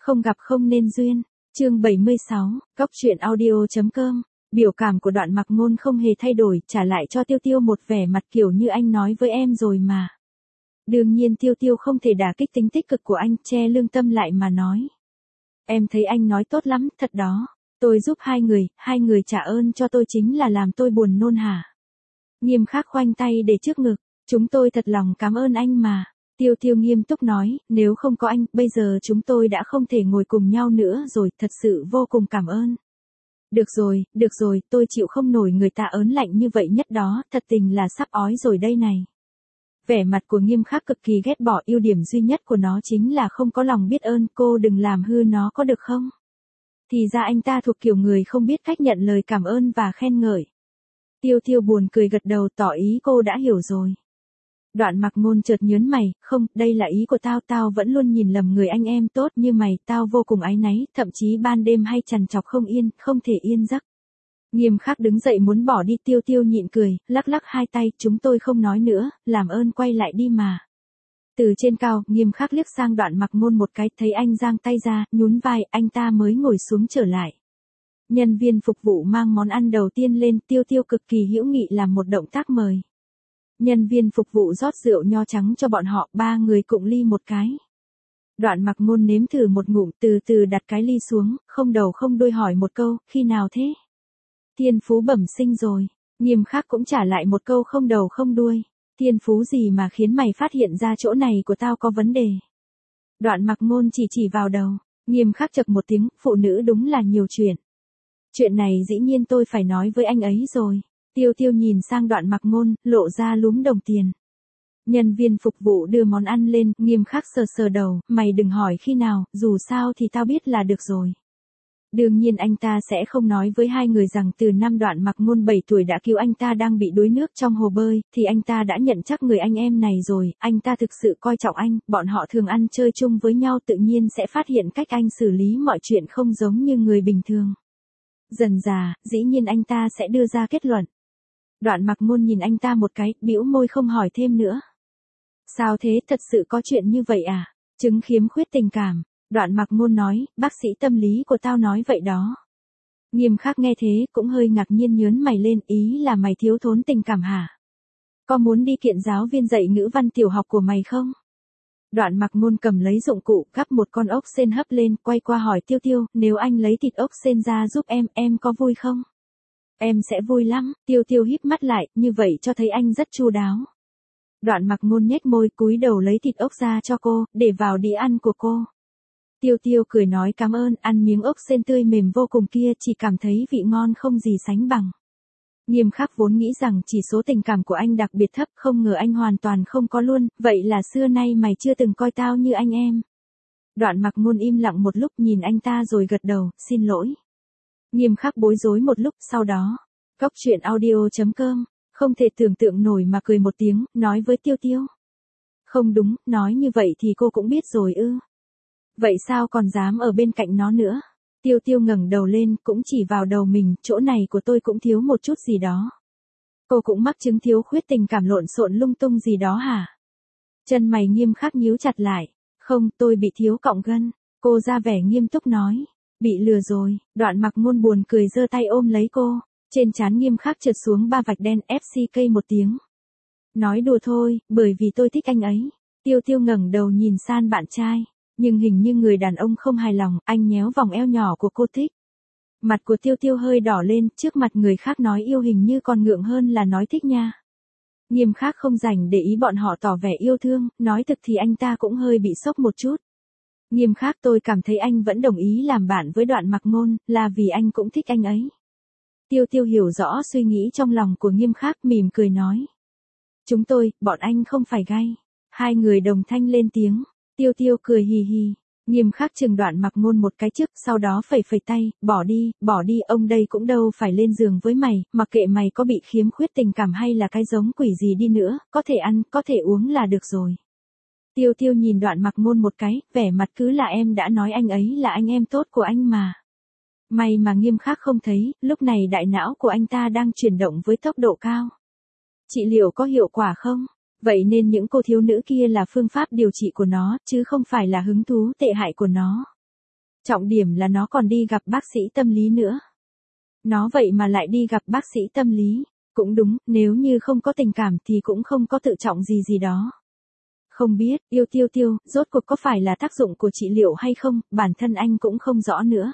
Không gặp không nên duyên. Chương 76, Cóc truyện audio.com. Biểu cảm của Đoạn Mặc Ngôn không hề thay đổi, trả lại cho Tiêu Tiêu một vẻ mặt kiểu như anh nói với em rồi mà. Đương nhiên Tiêu Tiêu không thể đả kích tính tích cực của anh, che lương tâm lại mà nói. Em thấy anh nói tốt lắm, thật đó. Tôi giúp hai người trả ơn cho tôi chính là làm tôi buồn nôn hả? Nghiêm Khắc khoanh tay để trước ngực, chúng tôi thật lòng cảm ơn anh mà. Tiêu Tiêu nghiêm túc nói, nếu không có anh, bây giờ chúng tôi đã không thể ngồi cùng nhau nữa rồi, thật sự vô cùng cảm ơn. Được rồi, tôi chịu không nổi người ta ớn lạnh như vậy nhất đó, thật tình là sắp ói rồi đây này. Vẻ mặt của Nghiêm Khắc cực kỳ ghét bỏ, ưu điểm duy nhất của nó chính là không có lòng biết ơn, cô đừng làm hư nó có được không? Thì ra anh ta thuộc kiểu người không biết cách nhận lời cảm ơn và khen ngợi. Tiêu Tiêu buồn cười gật đầu tỏ ý cô đã hiểu rồi. Đoạn Mặc Ngôn chợt nhớn mày, không, đây là ý của tao vẫn luôn nhìn lầm người anh em tốt như mày, tao vô cùng áy náy, thậm chí ban đêm hay trằn trọc không yên, không thể yên giấc. Nghiêm Khắc đứng dậy muốn bỏ đi, Tiêu Tiêu nhịn cười, lắc lắc hai tay, chúng tôi không nói nữa, làm ơn quay lại đi mà. Từ trên cao, Nghiêm Khắc liếc sang Đoạn Mặc Ngôn một cái, thấy anh giang tay ra, nhún vai, anh ta mới ngồi xuống trở lại. Nhân viên phục vụ mang món ăn đầu tiên lên, Tiêu Tiêu cực kỳ hữu nghị làm một động tác mời. Nhân viên phục vụ rót rượu nho trắng cho bọn họ, ba người cụng ly một cái. Đoạn Mặc Ngôn nếm thử một ngụm, từ từ đặt cái ly xuống, không đầu không đuôi hỏi một câu, khi nào thế? Thiên phú bẩm sinh rồi. Nghiêm Khắc cũng trả lại một câu không đầu không đuôi. Thiên phú gì mà khiến mày phát hiện ra chỗ này của tao có vấn đề? Đoạn Mặc Ngôn chỉ vào đầu. Nghiêm Khắc chậc một tiếng, phụ nữ đúng là nhiều chuyện. Chuyện này dĩ nhiên tôi phải nói với anh ấy rồi. Tiêu Tiêu nhìn sang Đoạn Mặc Ngôn, lộ ra lúm đồng tiền. Nhân viên phục vụ đưa món ăn lên, Nghiêm Khắc sờ đầu, mày đừng hỏi khi nào, dù sao thì tao biết là được rồi. Đương nhiên anh ta sẽ không nói với hai người rằng từ năm Đoạn Mặc Ngôn 7 tuổi đã cứu anh ta đang bị đuối nước trong hồ bơi, thì anh ta đã nhận chắc người anh em này rồi, anh ta thực sự coi trọng anh, bọn họ thường ăn chơi chung với nhau tự nhiên sẽ phát hiện cách anh xử lý mọi chuyện không giống như người bình thường. Dần dà, dĩ nhiên anh ta sẽ đưa ra kết luận. Đoạn Mặc Ngôn nhìn anh ta một cái, bĩu môi không hỏi thêm nữa. Sao thế, thật sự có chuyện như vậy à? Chứng khiếm khuyết tình cảm. Đoạn Mặc Ngôn nói, bác sĩ tâm lý của tao nói vậy đó. Nghiêm Khắc nghe thế, cũng hơi ngạc nhiên nhớn mày lên, ý là mày thiếu thốn tình cảm hả? Có muốn đi kiện giáo viên dạy ngữ văn tiểu học của mày không? Đoạn Mặc Ngôn cầm lấy dụng cụ, gắp một con ốc sên hấp lên, quay qua hỏi Tiêu Tiêu, nếu anh lấy thịt ốc sên ra giúp em có vui không? Em sẽ vui lắm. Tiêu Tiêu híp mắt lại, như vậy cho thấy anh rất chu đáo. Đoạn Mặc Ngôn nhếch môi, cúi đầu lấy thịt ốc ra cho cô, để vào đĩa ăn của cô. Tiêu Tiêu cười nói cảm ơn, ăn miếng ốc sên tươi mềm vô cùng kia, chỉ cảm thấy vị ngon không gì sánh bằng. Nghiêm Khắc vốn nghĩ rằng chỉ số tình cảm của anh đặc biệt thấp, không ngờ anh hoàn toàn không có luôn, vậy là xưa nay mày chưa từng coi tao như anh em. Đoạn Mặc Ngôn im lặng một lúc nhìn anh ta rồi gật đầu, xin lỗi. Nghiêm Khắc bối rối một lúc, sau đó, Cóc truyện audio.com, không thể tưởng tượng nổi mà cười một tiếng, nói với Tiêu Tiêu. Không đúng, nói như vậy thì cô cũng biết rồi ư. Vậy sao còn dám ở bên cạnh nó nữa? Tiêu Tiêu ngẩng đầu lên, cũng chỉ vào đầu mình, chỗ này của tôi cũng thiếu một chút gì đó. Cô cũng mắc chứng thiếu khuyết tình cảm lộn xộn lung tung gì đó hả? Chân mày Nghiêm Khắc nhíu chặt lại. Không, tôi bị thiếu cọng gân. Cô ra vẻ nghiêm túc nói. Bị lừa rồi. Đoạn Mặc Ngôn buồn cười giơ tay ôm lấy cô. Trên trán Nghiêm Khắc trượt xuống 3 vạch đen, FCK một tiếng. Nói đùa thôi, bởi vì tôi thích anh ấy. Tiêu Tiêu ngẩng đầu nhìn sang bạn trai. Nhưng hình như người đàn ông không hài lòng, anh nhéo vòng eo nhỏ của cô thích. Mặt của Tiêu Tiêu hơi đỏ lên, trước mặt người khác nói yêu hình như còn ngượng hơn là nói thích nha. Nghiêm Khắc không rảnh để ý bọn họ tỏ vẻ yêu thương, nói thực thì anh ta cũng hơi bị sốc một chút. Nghiêm Khắc, tôi cảm thấy anh vẫn đồng ý làm bạn với Đoạn Mặc Ngôn, là vì anh cũng thích anh ấy. Tiêu Tiêu hiểu rõ suy nghĩ trong lòng của Nghiêm Khắc, mỉm cười nói. Bọn anh không phải gay. Hai người đồng thanh lên tiếng. Tiêu Tiêu cười hì hì. Nghiêm Khắc chừng Đoạn Mặc Ngôn một cái trước, sau đó phẩy tay, bỏ đi, ông đây cũng đâu phải lên giường với mày, mặc kệ mày có bị khiếm khuyết tình cảm hay là cái giống quỷ gì đi nữa, có thể ăn, có thể uống là được rồi. Tiêu Tiêu nhìn Đoạn Mặc Ngôn một cái, vẻ mặt cứ là em đã nói anh ấy là anh em tốt của anh mà. May mà Nghiêm Khắc không thấy, lúc này đại não của anh ta đang chuyển động với tốc độ cao. Trị liệu có hiệu quả không? Vậy nên những cô thiếu nữ kia là phương pháp điều trị của nó, chứ không phải là hứng thú tệ hại của nó. Trọng điểm là nó còn đi gặp bác sĩ tâm lý nữa. Nó vậy mà lại đi gặp bác sĩ tâm lý. Cũng đúng, nếu như không có tình cảm thì cũng không có tự trọng gì gì đó. Không biết, yêu Tiêu Tiêu, rốt cuộc có phải là tác dụng của trị liệu hay không, bản thân anh cũng không rõ nữa.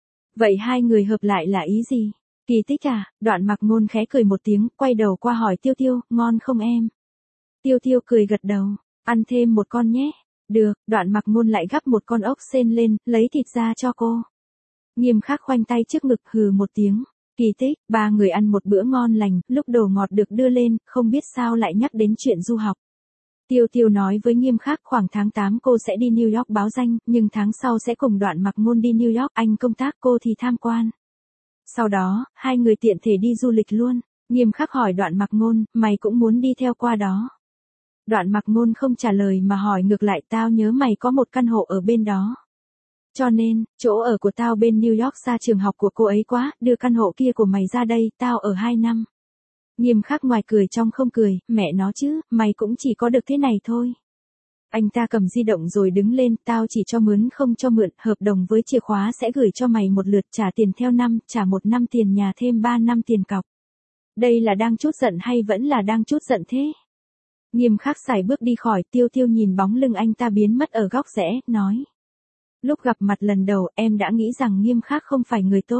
Vậy hai người hợp lại là ý gì? Kỳ tích à? Đoạn Mặc Ngôn khẽ cười một tiếng, quay đầu qua hỏi Tiêu Tiêu, ngon không em? Tiêu Tiêu cười gật đầu, ăn thêm một con nhé. Được, Đoạn Mặc Ngôn lại gắp một con ốc sên lên, lấy thịt ra cho cô. Nghiêm Khắc khoanh tay trước ngực hừ một tiếng. Kỳ tích, ba người ăn một bữa ngon lành, lúc đồ ngọt được đưa lên, không biết sao lại nhắc đến chuyện du học. Tiêu Tiêu nói với Nghiêm Khắc khoảng tháng 8 cô sẽ đi New York báo danh, nhưng tháng sau sẽ cùng Đoạn Mặc Ngôn đi New York, anh công tác cô thì tham quan. Sau đó, hai người tiện thể đi du lịch luôn. Nghiêm Khắc hỏi Đoạn Mặc Ngôn, mày cũng muốn đi theo qua đó? Đoạn Mặc Ngôn không trả lời mà hỏi ngược lại, tao nhớ mày có một căn hộ ở bên đó. Cho nên, chỗ ở của tao bên New York xa trường học của cô ấy quá, đưa căn hộ kia của mày ra đây, tao ở 2 năm. Nghiêm Khắc ngoài cười trong không cười, mẹ nó chứ, mày cũng chỉ có được thế này thôi. Anh ta cầm di động rồi đứng lên, tao chỉ cho mướn không cho mượn, hợp đồng với chìa khóa sẽ gửi cho mày một lượt, trả tiền theo năm, trả 1 năm tiền nhà thêm 3 năm tiền cọc. Đây là đang trút giận hay vẫn là đang trút giận thế? Nghiêm Khắc sải bước đi khỏi, Tiêu Tiêu nhìn bóng lưng anh ta biến mất ở góc rẽ, nói. Lúc gặp mặt lần đầu, em đã nghĩ rằng Nghiêm Khắc không phải người tốt.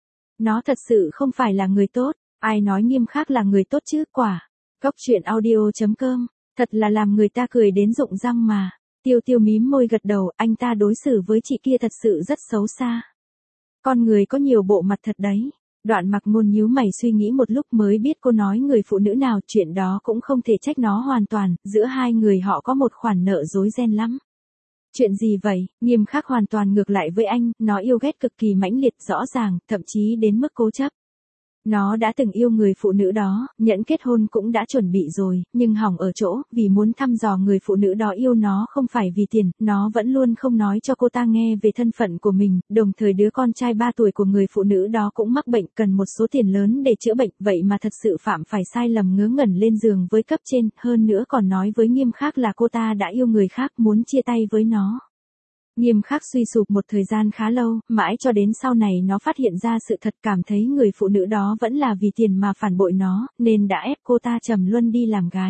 Nó thật sự không phải là người tốt, ai nói Nghiêm Khắc là người tốt chứ, quả. Cốc truyện audio.com, thật là làm người ta cười đến rụng răng mà. Tiêu Tiêu mím môi gật đầu, anh ta đối xử với chị kia thật sự rất xấu xa. Con người có nhiều bộ mặt thật đấy. Đoạn Mặc Ngôn nhíu mày suy nghĩ một lúc mới biết cô nói người phụ nữ nào, chuyện đó cũng không thể trách nó hoàn toàn, giữa hai người họ có một khoản nợ rối ren lắm. Chuyện gì vậy? Nghiêm Khắc hoàn toàn ngược lại với anh, nó yêu ghét cực kỳ mãnh liệt rõ ràng, thậm chí đến mức cố chấp. Nó đã từng yêu người phụ nữ đó, nhẫn kết hôn cũng đã chuẩn bị rồi, nhưng hỏng ở chỗ, vì muốn thăm dò người phụ nữ đó yêu nó không phải vì tiền, nó vẫn luôn không nói cho cô ta nghe về thân phận của mình, đồng thời đứa con trai 3 tuổi của người phụ nữ đó cũng mắc bệnh, cần một số tiền lớn để chữa bệnh, vậy mà thật sự phạm phải sai lầm ngớ ngẩn lên giường với cấp trên, hơn nữa còn nói với Nghiêm Khắc là cô ta đã yêu người khác, muốn chia tay với nó. Nghiêm Khắc suy sụp một thời gian khá lâu, mãi cho đến sau này nó phát hiện ra sự thật, cảm thấy người phụ nữ đó vẫn là vì tiền mà phản bội nó, nên đã ép cô ta trầm luân đi làm gái.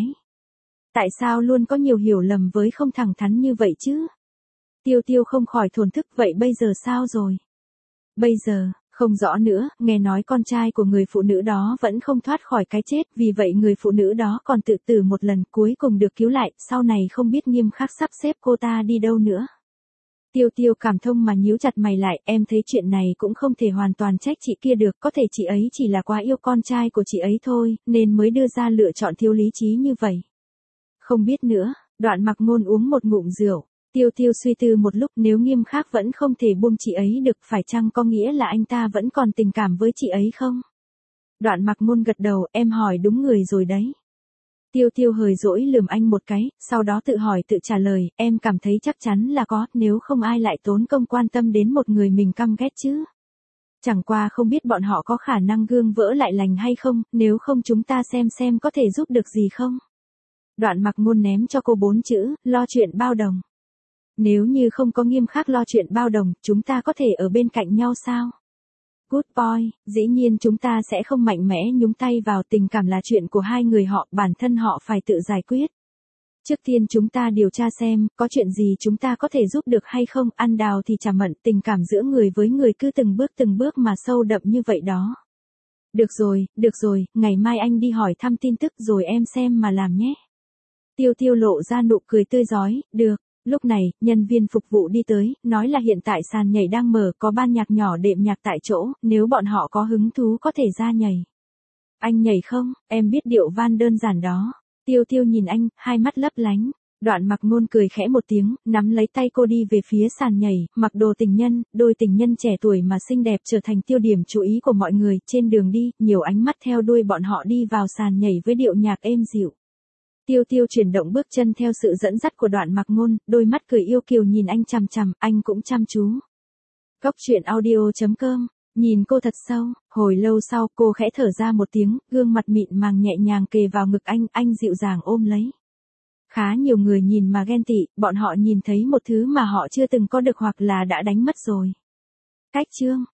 Tại sao luôn có nhiều hiểu lầm với không thẳng thắn như vậy chứ? Tiêu Tiêu không khỏi thổn thức, vậy bây giờ sao rồi? Bây giờ, không rõ nữa, nghe nói con trai của người phụ nữ đó vẫn không thoát khỏi cái chết, vì vậy người phụ nữ đó còn tự tử một lần, cuối cùng được cứu lại, sau này không biết Nghiêm Khắc sắp xếp cô ta đi đâu nữa. Tiêu Tiêu cảm thông mà nhíu chặt mày lại, em thấy chuyện này cũng không thể hoàn toàn trách chị kia được, có thể chị ấy chỉ là quá yêu con trai của chị ấy thôi, nên mới đưa ra lựa chọn thiếu lý trí như vậy. Không biết nữa, Đoạn Mặc Ngôn uống một ngụm rượu, Tiêu Tiêu suy tư một lúc, nếu Nghiêm Khắc vẫn không thể buông chị ấy được, phải chăng có nghĩa là anh ta vẫn còn tình cảm với chị ấy không? Đoạn Mặc Ngôn gật đầu, em hỏi đúng người rồi đấy. Tiêu Tiêu hời dỗi lườm anh một cái, sau đó tự hỏi tự trả lời, em cảm thấy chắc chắn là có, nếu không ai lại tốn công quan tâm đến một người mình căm ghét chứ. Chẳng qua không biết bọn họ có khả năng gương vỡ lại lành hay không, nếu không chúng ta xem có thể giúp được gì không. Đoạn Mặc Ngôn ném cho cô 4 chữ, lo chuyện bao đồng. Nếu như không có Nghiêm Khắc lo chuyện bao đồng, chúng ta có thể ở bên cạnh nhau sao? Good boy, dĩ nhiên chúng ta sẽ không mạnh mẽ nhúng tay vào, tình cảm là chuyện của hai người họ, bản thân họ phải tự giải quyết. Trước tiên chúng ta điều tra xem, có chuyện gì chúng ta có thể giúp được hay không, ăn đào thì chả mận, tình cảm giữa người với người cứ từng bước mà sâu đậm như vậy đó. Được rồi, ngày mai anh đi hỏi thăm tin tức rồi em xem mà làm nhé. Tiêu Tiêu lộ ra nụ cười tươi rói, được. Lúc này, nhân viên phục vụ đi tới, nói là hiện tại sàn nhảy đang mở, có ban nhạc nhỏ đệm nhạc tại chỗ, nếu bọn họ có hứng thú có thể ra nhảy. Anh nhảy không? Em biết điệu van đơn giản đó. Tiêu Tiêu nhìn anh, hai mắt lấp lánh. Đoạn Mặc Ngôn cười khẽ một tiếng, nắm lấy tay cô đi về phía sàn nhảy, mặc đồ tình nhân, đôi tình nhân trẻ tuổi mà xinh đẹp trở thành tiêu điểm chú ý của mọi người, trên đường đi, nhiều ánh mắt theo đuôi bọn họ đi vào sàn nhảy với điệu nhạc êm dịu. Tiêu Tiêu chuyển động bước chân theo sự dẫn dắt của Đoạn Mặc Ngôn, đôi mắt cười yêu kiều nhìn anh chằm chằm, anh cũng chăm chú. Cốc truyện audio.com, nhìn cô thật sâu, hồi lâu sau cô khẽ thở ra một tiếng, gương mặt mịn màng nhẹ nhàng kề vào ngực anh dịu dàng ôm lấy. Khá nhiều người nhìn mà ghen tị, bọn họ nhìn thấy một thứ mà họ chưa từng có được hoặc là đã đánh mất rồi. Cách chương